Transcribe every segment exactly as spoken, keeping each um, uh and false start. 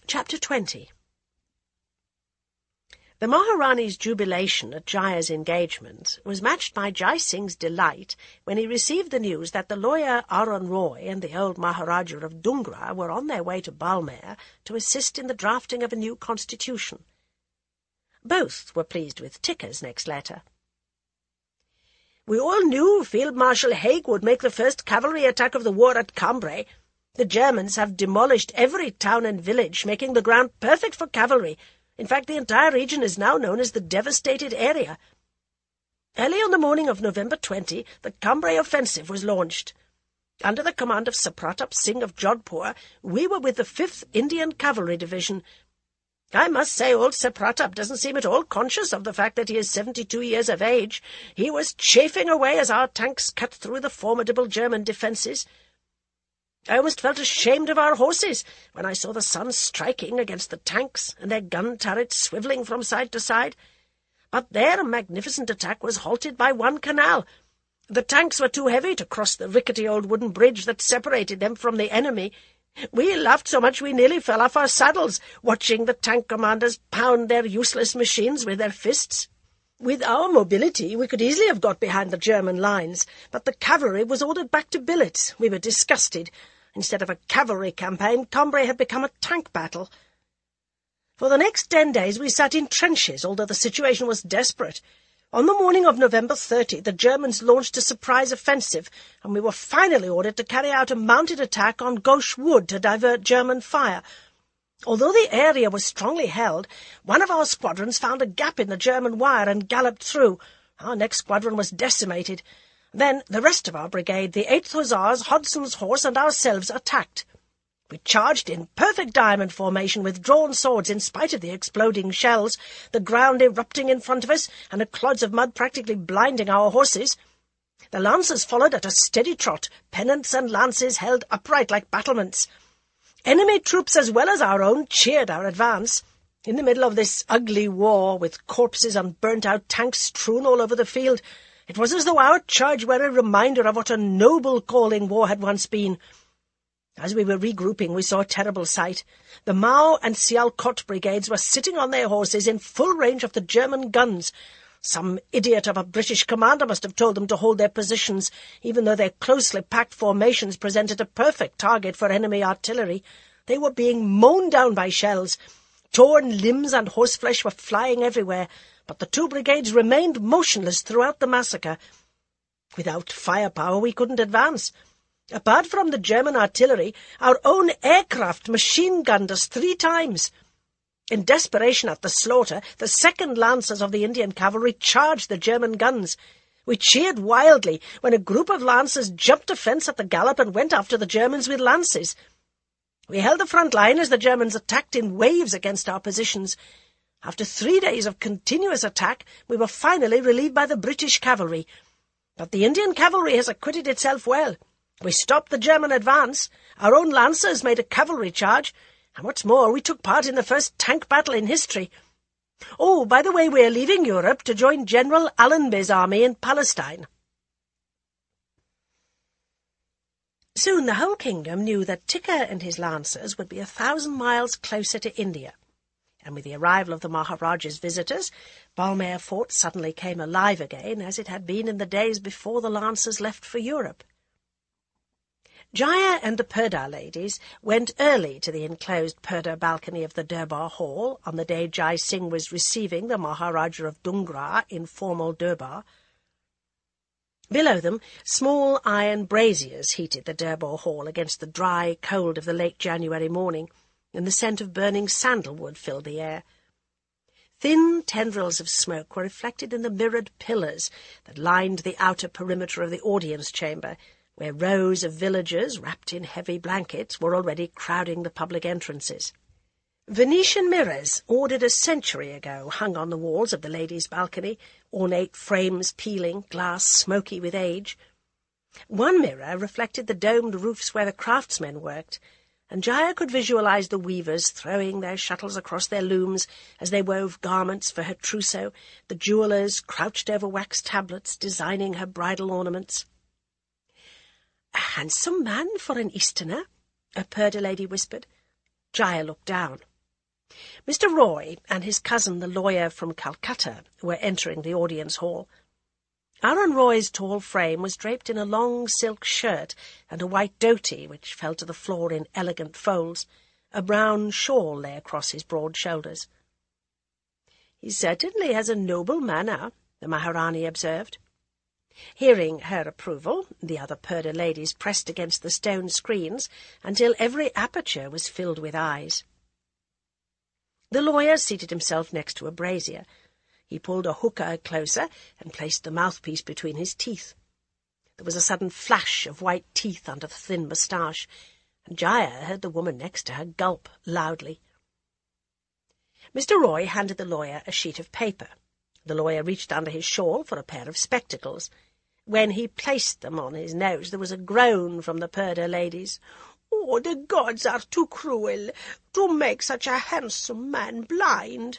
Chapter twenty. The Maharani's jubilation at Jaya's engagement was matched by Jai Singh's delight when he received the news that the lawyer Arun Roy and the old Maharaja of Dungra were on their way to Balmair to assist in the drafting of a new constitution. Both were pleased with Ticker's next letter. "We all knew Field Marshal Haig would make the first cavalry attack of the war at Cambrai. The Germans have demolished every town and village, making the ground perfect for cavalry. In fact, the entire region is now known as the devastated area. Early on the morning of November twentieth, the Cambrai offensive was launched. Under the command of Sir Pratap Singh of Jodhpur, we were with the fifth Indian Cavalry Division. I must say old Sir Pratap doesn't seem at all conscious of the fact that he is seventy-two years of age. He was chafing away as our tanks cut through the formidable German defences. I almost felt ashamed of our horses when I saw the sun striking against the tanks and their gun turrets swivelling from side to side. But their magnificent attack was halted by one canal. The tanks were too heavy to cross the rickety old wooden bridge that separated them from the enemy. We laughed so much we nearly fell off our saddles, watching the tank commanders pound their useless machines with their fists. With our mobility, we could easily have got behind the German lines, but the cavalry was ordered back to billets. We were disgusted. Instead of a cavalry campaign, Cambrai had become a tank battle. For the next ten days we sat in trenches, although the situation was desperate. On the morning of November thirtieth, the Germans launched a surprise offensive, and we were finally ordered to carry out a mounted attack on Ghosh Wood to divert German fire. Although the area was strongly held, one of our squadrons found a gap in the German wire and galloped through. Our next squadron was decimated. Then the rest of our brigade, the eighth Hussars, Hodson's Horse, and ourselves attacked. We charged in perfect diamond formation with drawn swords in spite of the exploding shells, the ground erupting in front of us, and the clods of mud practically blinding our horses. The lancers followed at a steady trot, pennants and lances held upright like battlements. Enemy troops as well as our own cheered our advance. In the middle of this ugly war, with corpses and burnt-out tanks strewn all over the field, it was as though our charge were a reminder of what a noble calling war had once been. As we were regrouping, we saw a terrible sight. The Mao and Sialkot brigades were sitting on their horses in full range of the German guns. Some idiot of a British commander must have told them to hold their positions, even though their closely packed formations presented a perfect target for enemy artillery. They were being mown down by shells. Torn limbs and horseflesh were flying everywhere, but the two brigades remained motionless throughout the massacre. Without firepower we couldn't advance. Apart from the German artillery, our own aircraft machine-gunned us three times. In desperation at the slaughter, the second Lancers of the Indian cavalry charged the German guns. We cheered wildly when a group of Lancers jumped a fence at the gallop and went after the Germans with lances. We held the front line as the Germans attacked in waves against our positions. After three days of continuous attack, we were finally relieved by the British cavalry. But the Indian cavalry has acquitted itself well. We stopped the German advance. Our own Lancers made a cavalry charge. And what's more, we took part in the first tank battle in history. Oh, by the way, we are leaving Europe to join General Allenby's army in Palestine. Soon the whole kingdom knew that Ticker and his Lancers would be a thousand miles closer to India. And with the arrival of the Maharaja's visitors, Balmair Fort suddenly came alive again, as it had been in the days before the Lancers left for Europe. Jaya and the Purdah ladies went early to the enclosed Purdah balcony of the Durbar Hall on the day Jai Singh was receiving the Maharaja of Dungra in formal Durbar. Below them, small iron braziers heated the Durbar Hall against the dry cold of the late January morning, and the scent of burning sandalwood filled the air. Thin tendrils of smoke were reflected in the mirrored pillars that lined the outer perimeter of the audience chamber, where rows of villagers, wrapped in heavy blankets, were already crowding the public entrances. Venetian mirrors, ordered a century ago, hung on the walls of the ladies' balcony, ornate frames peeling, glass smoky with age. One mirror reflected the domed roofs where the craftsmen worked, and Jaya could visualize the weavers throwing their shuttles across their looms as they wove garments for her trousseau, the jewellers crouched over wax tablets designing her bridal ornaments. "A handsome man for an Easterner," a Purdah lady whispered. Jaya looked down. Mister Roy and his cousin, the lawyer from Calcutta, were entering the audience hall. Aaron Roy's tall frame was draped in a long silk shirt and a white dhoti which fell to the floor in elegant folds. A brown shawl lay across his broad shoulders. "He certainly has a noble manner," the Maharani observed. Hearing her approval, the other Purdah ladies pressed against the stone screens until every aperture was filled with eyes. The lawyer seated himself next to a brazier. He pulled a hookah closer and placed the mouthpiece between his teeth. There was a sudden flash of white teeth under the thin moustache, and Jaya heard the woman next to her gulp loudly. Mister Roy handed the lawyer a sheet of paper. The lawyer reached under his shawl for a pair of spectacles. When he placed them on his nose, there was a groan from the Purdah ladies. "Oh, the gods are too cruel to make such a handsome man blind."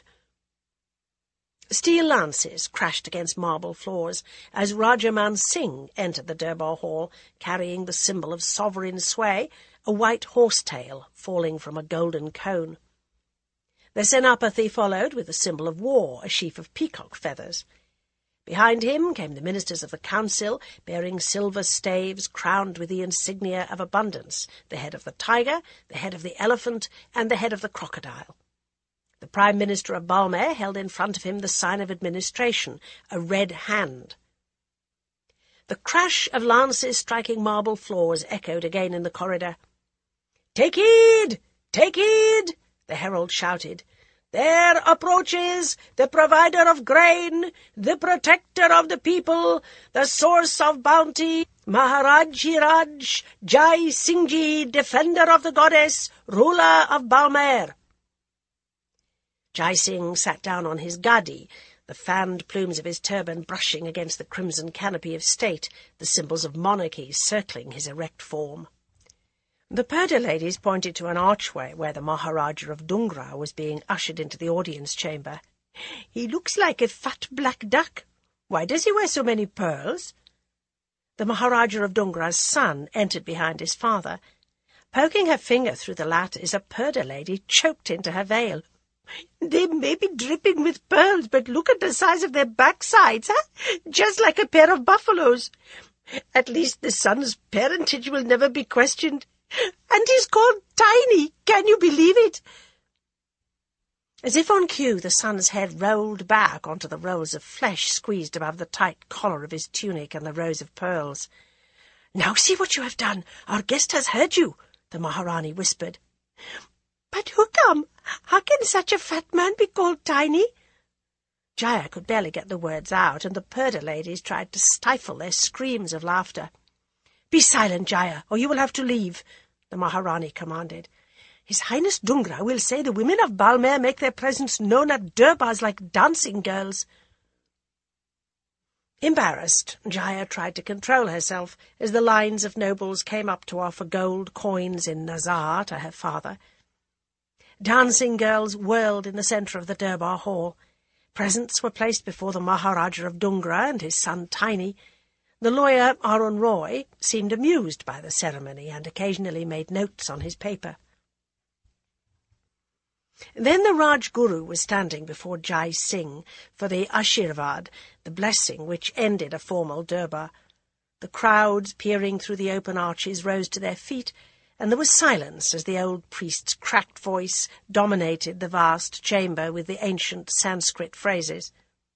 Steel lances crashed against marble floors as Rajaman Singh entered the Durbar Hall, carrying the symbol of sovereign sway, a white horsetail falling from a golden cone. The Senapati followed with the symbol of war, a sheaf of peacock feathers. Behind him came the ministers of the council, bearing silver staves crowned with the insignia of abundance, the head of the tiger, the head of the elephant, and the head of the crocodile. The Prime Minister of Balmair held in front of him the sign of administration, a red hand. The crash of lances striking marble floors echoed again in the corridor. "Take heed! Take heed!" the herald shouted. "There approaches the provider of grain, the protector of the people, the source of bounty, Maharaj Hiraj Jai Singh Ji, defender of the goddess, ruler of Balmair." Jai Singh sat down on his gadi, the fanned plumes of his turban brushing against the crimson canopy of state, the symbols of monarchy circling his erect form. The Purdah ladies pointed to an archway where the Maharaja of Dungra was being ushered into the audience chamber. "He looks like a fat black duck. Why does he wear so many pearls?" The Maharaja of Dungra's son entered behind his father. Poking her finger through the lattice, a Purdah lady choked into her veil. "They may be dripping with pearls, but look at the size of their backsides, huh? Just like a pair of buffaloes. At least the son's parentage will never be questioned. And he's called Tiny. Can you believe it?" As if on cue, the son's head rolled back onto the rolls of flesh squeezed above the tight collar of his tunic and the rows of pearls. "Now see what you have done. Our guest has heard you," the Maharani whispered. "But who come? How can such a fat man be called Tiny?" Jaya could barely get the words out, and the Purdah ladies tried to stifle their screams of laughter. "Be silent, Jaya, or you will have to leave," the Maharani commanded. "His Highness Dungra will say the women of Balmair make their presence known at Durbars like dancing girls." Embarrassed, Jaya tried to control herself as the lines of nobles came up to offer gold coins in nazar to her father. Dancing girls whirled in the centre of the Durbar Hall. Presents were placed before the Maharaja of Dungra and his son Tiny. The lawyer, Aaron Roy, seemed amused by the ceremony and occasionally made notes on his paper. Then the Rajguru was standing before Jai Singh for the Ashirvad, the blessing which ended a formal Durbar. The crowds peering through the open arches rose to their feet, and there was silence as the old priest's cracked voice dominated the vast chamber with the ancient Sanskrit phrases.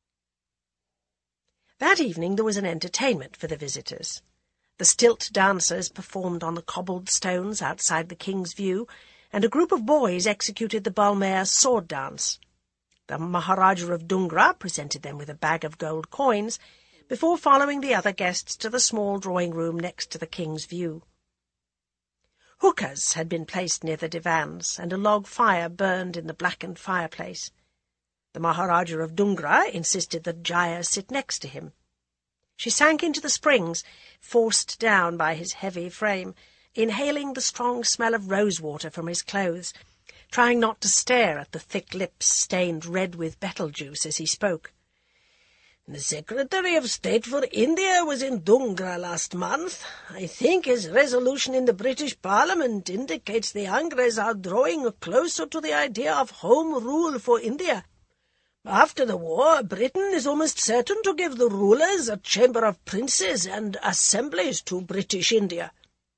That evening there was an entertainment for the visitors. The stilt dancers performed on the cobbled stones outside the king's view, and a group of boys executed the Balmair sword dance. The Maharaja of Dungra presented them with a bag of gold coins, before following the other guests to the small drawing-room next to the king's view. Hookahs had been placed near the divans, and a log fire burned in the blackened fireplace. The Maharaja of Dungra insisted that Jaya sit next to him. She sank into the springs, forced down by his heavy frame, inhaling the strong smell of rosewater from his clothes, trying not to stare at the thick lips stained red with betel juice as he spoke. The Secretary of State for India was in Dungra last month. I think his resolution in the British Parliament indicates the Angres are drawing closer to the idea of home rule for India. After the war, Britain is almost certain to give the rulers a chamber of princes and assemblies to British India.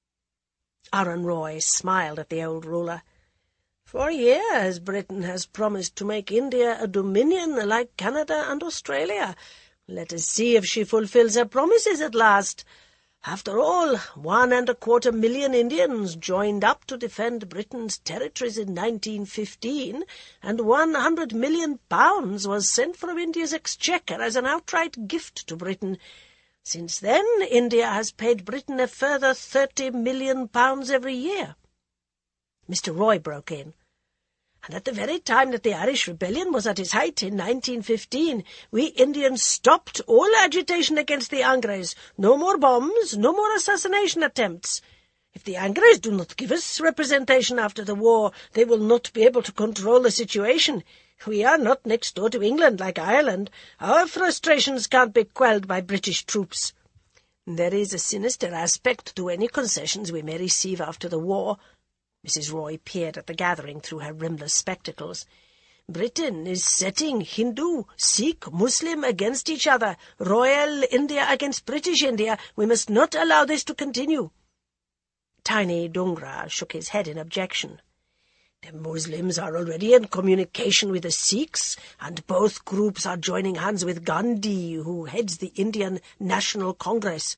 Arun Roy smiled at the old ruler. For years, Britain has promised to make India a dominion like Canada and Australia. Let us see if she fulfills her promises at last. After all, one and a quarter million Indians joined up to defend Britain's territories in nineteen fifteen, and one hundred million pounds was sent from India's exchequer as an outright gift to Britain. Since then, India has paid Britain a further thirty million pounds every year. Mister Roy broke in. And at the very time that the Irish Rebellion was at its height in nineteen fifteen, we Indians stopped all agitation against the Angres. No more bombs, no more assassination attempts. If the Angres do not give us representation after the war, they will not be able to control the situation. We are not next door to England like Ireland. Our frustrations can't be quelled by British troops. There is a sinister aspect to any concessions we may receive after the war. Missus Roy peered at the gathering through her rimless spectacles. Britain is setting Hindu, Sikh, Muslim against each other, Royal India against British India. We must not allow this to continue. Tiny Dungra shook his head in objection. The Muslims are already in communication with the Sikhs, and both groups are joining hands with Gandhi, who heads the Indian National Congress.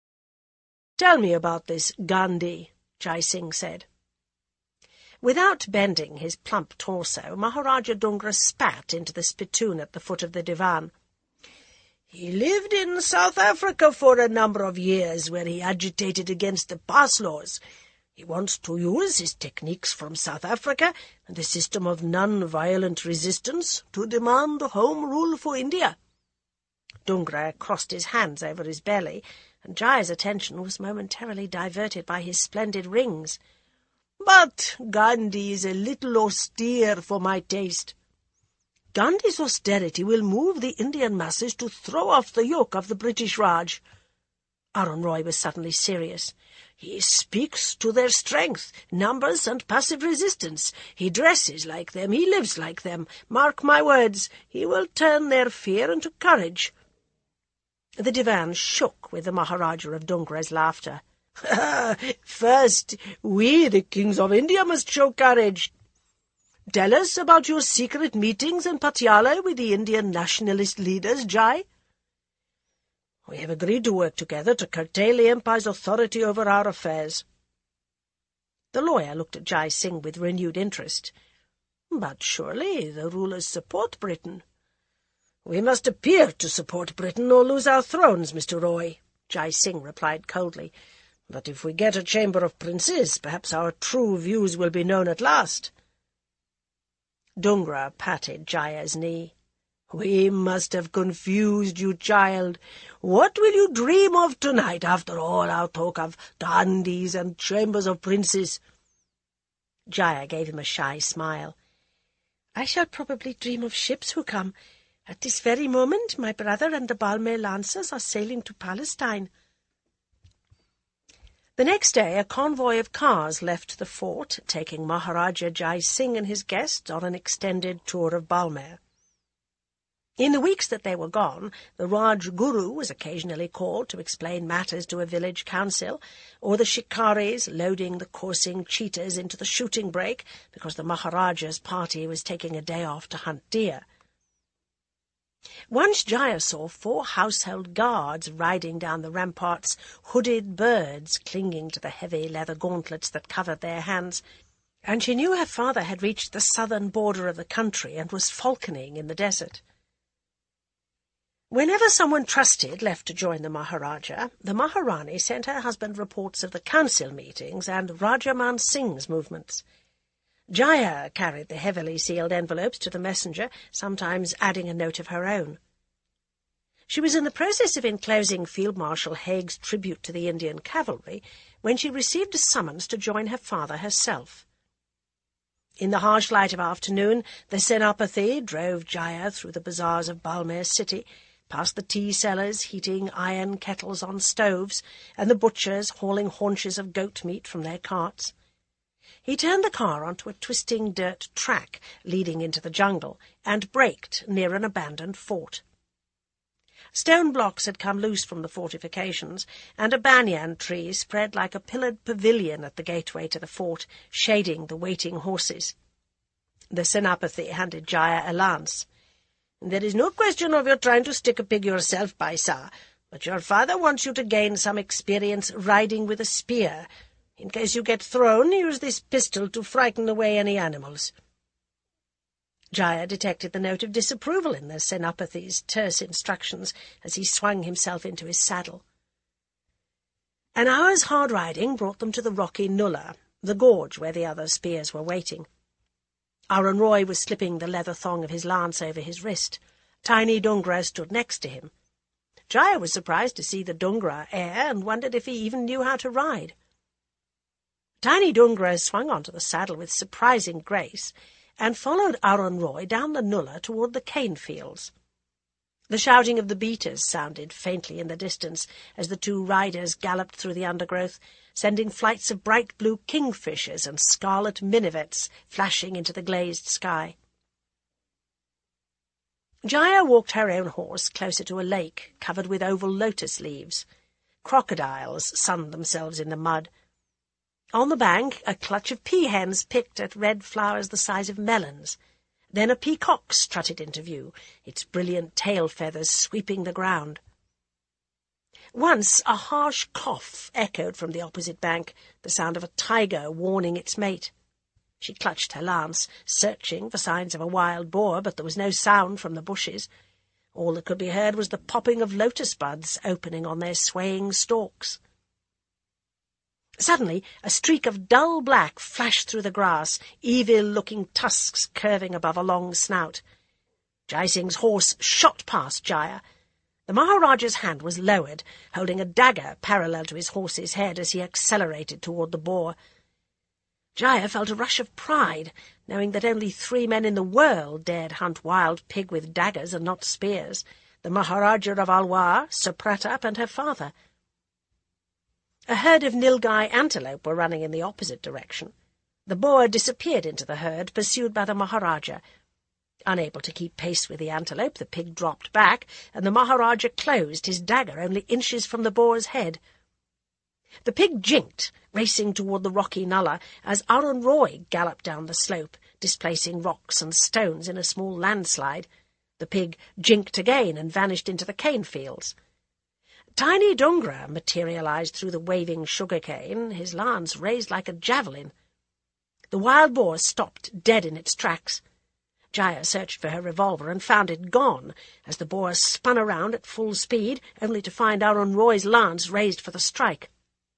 Tell me about this Gandhi, Jai Singh said. Without bending his plump torso, Maharaja Dungra spat into the spittoon at the foot of the divan. He lived in South Africa for a number of years, where he agitated against the pass laws. He wants to use his techniques from South Africa and the system of non-violent resistance to demand home rule for India. Dungra crossed his hands over his belly, and Jai's attention was momentarily diverted by his splendid rings. But Gandhi is a little austere for my taste. Gandhi's austerity will move the Indian masses to throw off the yoke of the British Raj. Arun Roy was suddenly serious. He speaks to their strength, numbers and passive resistance. He dresses like them, he lives like them. Mark my words, he will turn their fear into courage. The divan shook with the Maharaja of Dungra's laughter. First, we, the kings of India, must show courage. Tell us about your secret meetings in Patiala with the Indian nationalist leaders, Jai. We have agreed to work together to curtail the Empire's authority over our affairs. The lawyer looked at Jai Singh with renewed interest. But surely the rulers support Britain. We must appear to support Britain or lose our thrones, Mister Roy, Jai Singh replied coldly. But if we get a chamber of princes, perhaps our true views will be known at last. Dungra patted Jaya's knee. We must have confused you, child. What will you dream of tonight, after all our talk of Gandhis and chambers of princes? Jaya gave him a shy smile. I shall probably dream of ships who come. At this very moment, my brother and the Balmain Lancers are sailing to Palestine. The next day, a convoy of cars left the fort, taking Maharaja Jai Singh and his guests on an extended tour of Balmain. In the weeks that they were gone, the Raj Guru was occasionally called to explain matters to a village council, or the shikaris loading the coursing cheetahs into the shooting brake because the Maharaja's party was taking a day off to hunt deer. Once Jaya saw four household guards riding down the ramparts, hooded birds clinging to the heavy leather gauntlets that covered their hands, and she knew her father had reached the southern border of the country and was falconing in the desert. Whenever someone trusted left to join the Maharaja, the Maharani sent her husband reports of the council meetings and Raja Man Singh's movements. Jaya carried the heavily sealed envelopes to the messenger, sometimes adding a note of her own. She was in the process of enclosing Field Marshal Haig's tribute to the Indian cavalry when she received a summons to join her father herself. In the harsh light of afternoon, the Senapati drove Jaya through the bazaars of Balmain city, past the tea-sellers heating iron kettles on stoves, and the butchers hauling haunches of goat meat from their carts. He turned the car onto a twisting dirt track leading into the jungle, and braked near an abandoned fort. Stone blocks had come loose from the fortifications, and a banyan tree spread like a pillared pavilion at the gateway to the fort, shading the waiting horses. The Senapathy handed Jaya a lance. "There is no question of your trying to stick a pig yourself, Baisa, but your father wants you to gain some experience riding with a spear. In case you get thrown, use this pistol to frighten away any animals." Jaya detected the note of disapproval in the Senapathy's terse instructions as he swung himself into his saddle. An hour's hard riding brought them to the rocky nullah, the gorge where the other spears were waiting. Aron Roy was slipping the leather thong of his lance over his wrist. Tiny Dungra stood next to him. Jaya was surprised to see the Dungra air and wondered if he even knew how to ride. Tiny Dungra swung onto the saddle with surprising grace and followed Aron Roy down the nullah toward the cane fields. The shouting of the beaters sounded faintly in the distance as the two riders galloped through the undergrowth, sending flights of bright blue kingfishers and scarlet minivets flashing into the glazed sky. Jaya walked her own horse closer to a lake covered with oval lotus leaves. Crocodiles sunned themselves in the mud. On the bank, a clutch of peahens picked at red flowers the size of melons. Then a peacock strutted into view, its brilliant tail feathers sweeping the ground. Once a harsh cough echoed from the opposite bank, the sound of a tiger warning its mate. She clutched her lance, searching for signs of a wild boar, but there was no sound from the bushes. All that could be heard was the popping of lotus buds opening on their swaying stalks. Suddenly, a streak of dull black flashed through the grass, evil-looking tusks curving above a long snout. Jai Singh's horse shot past Jaya. The Maharaja's hand was lowered, holding a dagger parallel to his horse's head as he accelerated toward the boar. Jaya felt a rush of pride, knowing that only three men in the world dared hunt wild pig with daggers and not spears, the Maharaja of Alwar, Sir Pratap, and her father. A herd of nilgai antelope were running in the opposite direction. The boar disappeared into the herd, pursued by the Maharaja. Unable to keep pace with the antelope, the pig dropped back, and the Maharaja closed, his dagger only inches from the boar's head. The pig jinked, racing toward the rocky nullah, as Aron Roy galloped down the slope, displacing rocks and stones in a small landslide. The pig jinked again and vanished into the cane fields. Tiny Dungra materialized through the waving sugar-cane, his lance raised like a javelin. The wild boar stopped dead in its tracks. Jaya searched for her revolver and found it gone, as the boar spun around at full speed, only to find Aron Roy's lance raised for the strike.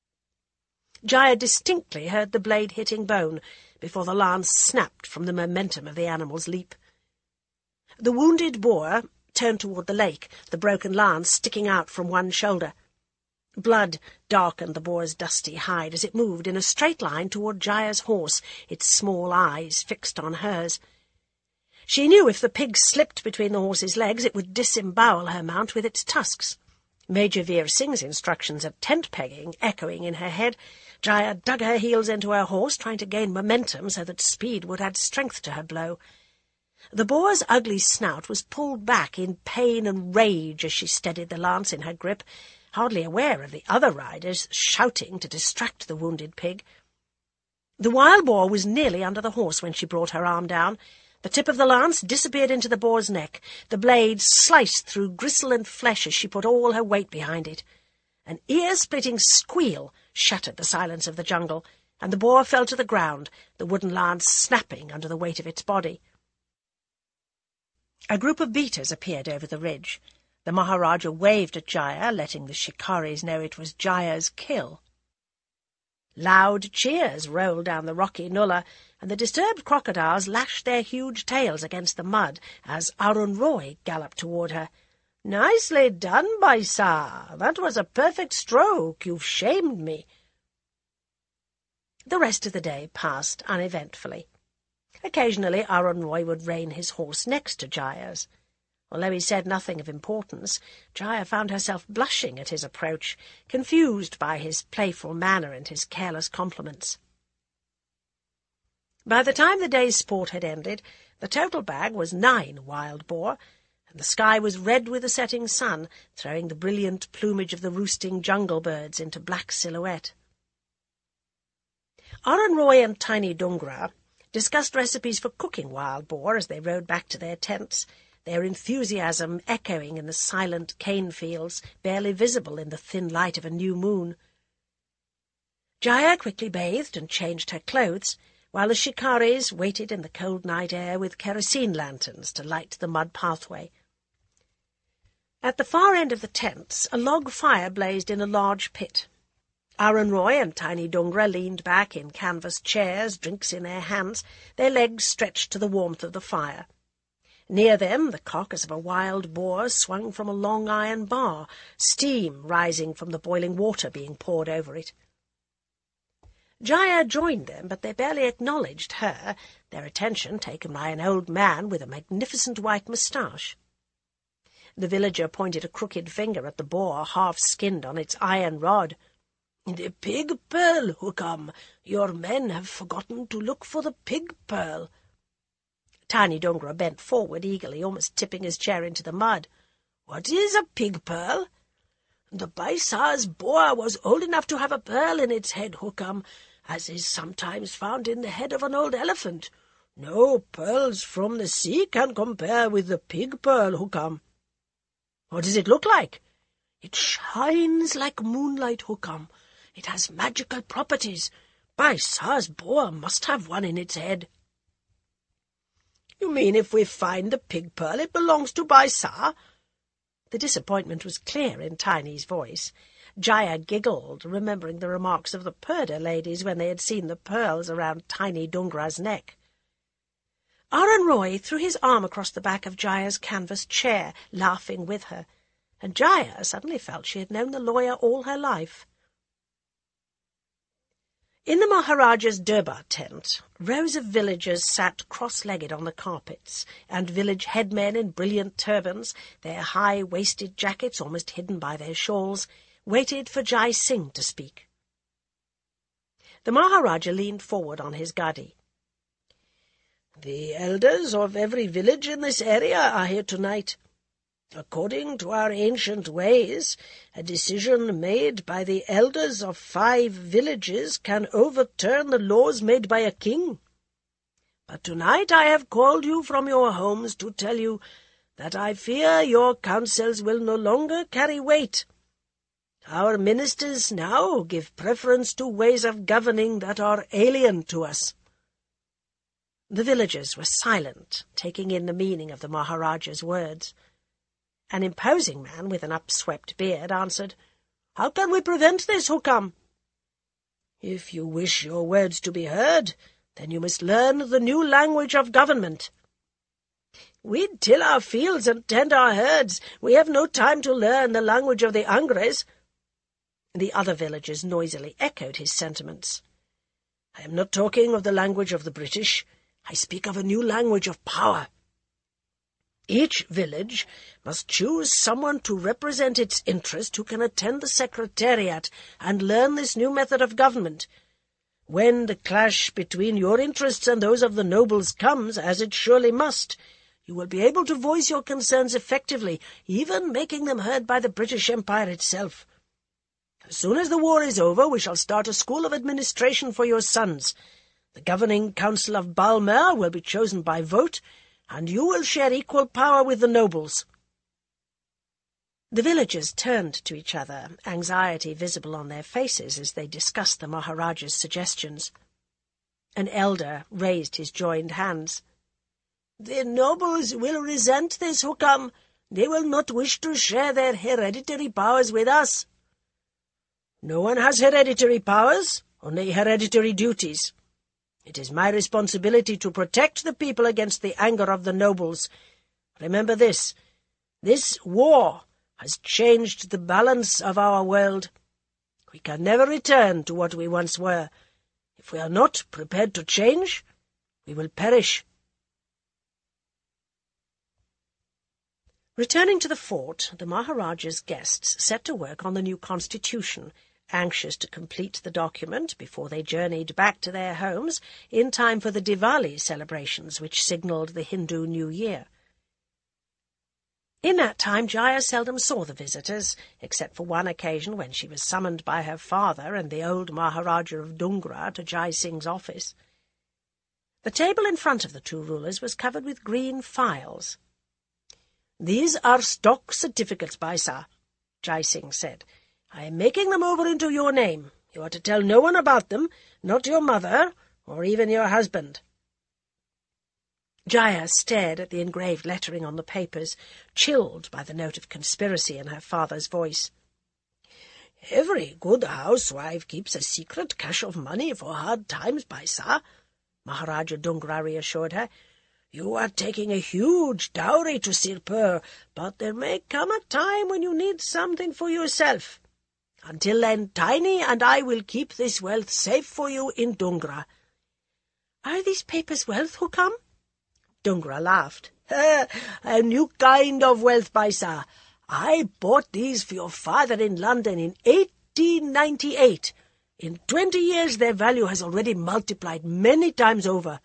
Jaya distinctly heard the blade hitting bone before the lance snapped from the momentum of the animal's leap. The wounded boar turned toward the lake, the broken lance sticking out from one shoulder. Blood darkened the boar's dusty hide as it moved in a straight line toward Jaya's horse, its small eyes fixed on hers. She knew if the pig slipped between the horse's legs, it would disembowel her mount with its tusks. Major Veer Singh's instructions at tent-pegging echoing in her head, Jaya dug her heels into her horse, trying to gain momentum so that speed would add strength to her blow. The boar's ugly snout was pulled back in pain and rage as she steadied the lance in her grip, hardly aware of the other riders shouting to distract the wounded pig. The wild boar was nearly under the horse when she brought her arm down. The tip of the lance disappeared into the boar's neck. The blade sliced through gristle and flesh as she put all her weight behind it. An ear-splitting squeal shattered the silence of the jungle, and the boar fell to the ground, the wooden lance snapping under the weight of its body. A group of beaters appeared over the ridge. The Maharaja waved at Jaya, letting the shikaris know it was Jaya's kill. Loud cheers rolled down the rocky nullah, and the disturbed crocodiles lashed their huge tails against the mud as Aron Roy galloped toward her. "Nicely done, Baisa! That was a perfect stroke. You've shamed me." The rest of the day passed uneventfully. Occasionally Aron Roy would rein his horse next to Jaya's. Although he said nothing of importance, Jaya found herself blushing at his approach, confused by his playful manner and his careless compliments. By the time the day's sport had ended, the total bag was nine wild boar, and the sky was red with the setting sun, throwing the brilliant plumage of the roosting jungle birds into black silhouette. Aron Roy and Tiny Dungra discussed recipes for cooking wild boar as they rode back to their tents, their enthusiasm echoing in the silent cane fields, barely visible in the thin light of a new moon. Jaya quickly bathed and changed her clothes, while the shikaris waited in the cold night air with kerosene lanterns to light the mud pathway. At the far end of the tents, a log fire blazed in a large pit. Aron Roy and Tiny Dungra leaned back in canvas chairs, drinks in their hands, their legs stretched to the warmth of the fire. Near them, the carcass of a wild boar swung from a long iron bar, steam rising from the boiling water being poured over it. Jaya joined them, but they barely acknowledged her, their attention taken by an old man with a magnificent white moustache. The villager pointed a crooked finger at the boar, half-skinned on its iron rod. "The pig pearl, Hukam. Your men have forgotten to look for the pig pearl." Tiny Dungra bent forward eagerly, almost tipping his chair into the mud. "What is a pig pearl?" "The Baisar's boar was old enough to have a pearl in its head, Hukam, as is sometimes found in the head of an old elephant. No pearls from the sea can compare with the pig pearl, Hukam." "What does it look like?" "It shines like moonlight, Hukam. It has magical properties. Baisar's boar must have one in its head." "You mean if we find the pig pearl, it belongs to Baisar?" The disappointment was clear in Tiny's voice. Jaya giggled, remembering the remarks of the Purdah ladies when they had seen the pearls around Tiny Dungra's neck. Aron Roy threw his arm across the back of Jaya's canvas chair, laughing with her, and Jaya suddenly felt she had known the lawyer all her life. In the Maharaja's Durbar tent, rows of villagers sat cross-legged on the carpets, and village headmen in brilliant turbans, their high-waisted jackets almost hidden by their shawls, waited for Jai Singh to speak. The Maharaja leaned forward on his gadi. "The elders of every village in this area are here tonight. According to our ancient ways, a decision made by the elders of five villages can overturn the laws made by a king. But tonight I have called you from your homes to tell you that I fear your counsels will no longer carry weight. Our ministers now give preference to ways of governing that are alien to us." The villagers were silent, taking in the meaning of the Maharaja's words. An imposing man with an upswept beard answered, "How can we prevent this, Hukam?" "If you wish your words to be heard, then you must learn the new language of government." "We till our fields and tend our herds. We have no time to learn the language of the Angres." The other villagers noisily echoed his sentiments. "I am not talking of the language of the British. I speak of a new language of power. Each village must choose someone to represent its interest who can attend the secretariat and learn this new method of government. When the clash between your interests and those of the nobles comes, as it surely must, you will be able to voice your concerns effectively, even making them heard by the British Empire itself. As soon as the war is over, we shall start a school of administration for your sons. The governing council of Balmer will be chosen by vote, and you will share equal power with the nobles." The villagers turned to each other, anxiety visible on their faces as they discussed the Maharaja's suggestions. An elder raised his joined hands. "The nobles will resent this, Hukam. They will not wish to share their hereditary powers with us." "No one has hereditary powers, only hereditary duties. It is my responsibility to protect the people against the anger of the nobles. Remember this. This war has changed the balance of our world. We can never return to what we once were. If we are not prepared to change, we will perish." Returning to the fort, the Maharaja's guests set to work on the new constitution, anxious to complete the document before they journeyed back to their homes in time for the Diwali celebrations which signalled the Hindu New Year. In that time Jaya seldom saw the visitors, except for one occasion when she was summoned by her father and the old Maharaja of Dungra to Jai Singh's office. The table in front of the two rulers was covered with green files. "These are stock certificates, Baisa," Jai Singh said. "I am making them over into your name. You are to tell no one about them, not your mother, or even your husband." Jaya stared at the engraved lettering on the papers, chilled by the note of conspiracy in her father's voice. "Every good housewife keeps a secret cache of money for hard times, Baisa," Maharaja Dungra reassured her. "You are taking a huge dowry to Sirpur, but there may come a time when you need something for yourself. Until then, Tiny and I will keep this wealth safe for you in Dungra." "Are these papers wealth, Hukam?" Dungra laughed. "A new kind of wealth, Baisa. I bought these for your father in London in eighteen ninety-eight. In twenty years their value has already multiplied many times over."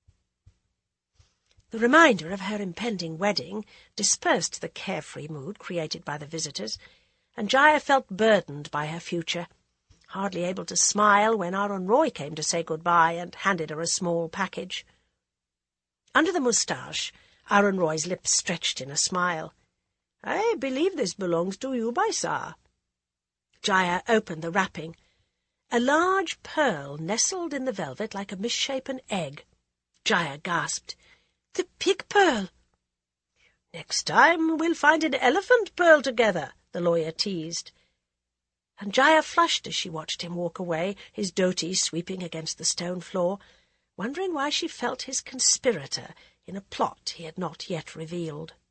The reminder of her impending wedding dispersed the carefree mood created by the visitors, and Jaya felt burdened by her future, hardly able to smile when Arun Roy came to say goodbye and handed her a small package. Under the moustache, Arun Roy's lips stretched in a smile. "I believe this belongs to you, Baisa." Jaya opened the wrapping. A large pearl nestled in the velvet like a misshapen egg. Jaya gasped. "The pig pearl!" "Next time we'll find an elephant pearl together," the lawyer teased. And Jaya flushed as she watched him walk away, his dhoti sweeping against the stone floor, wondering why she felt his conspirator in a plot he had not yet revealed.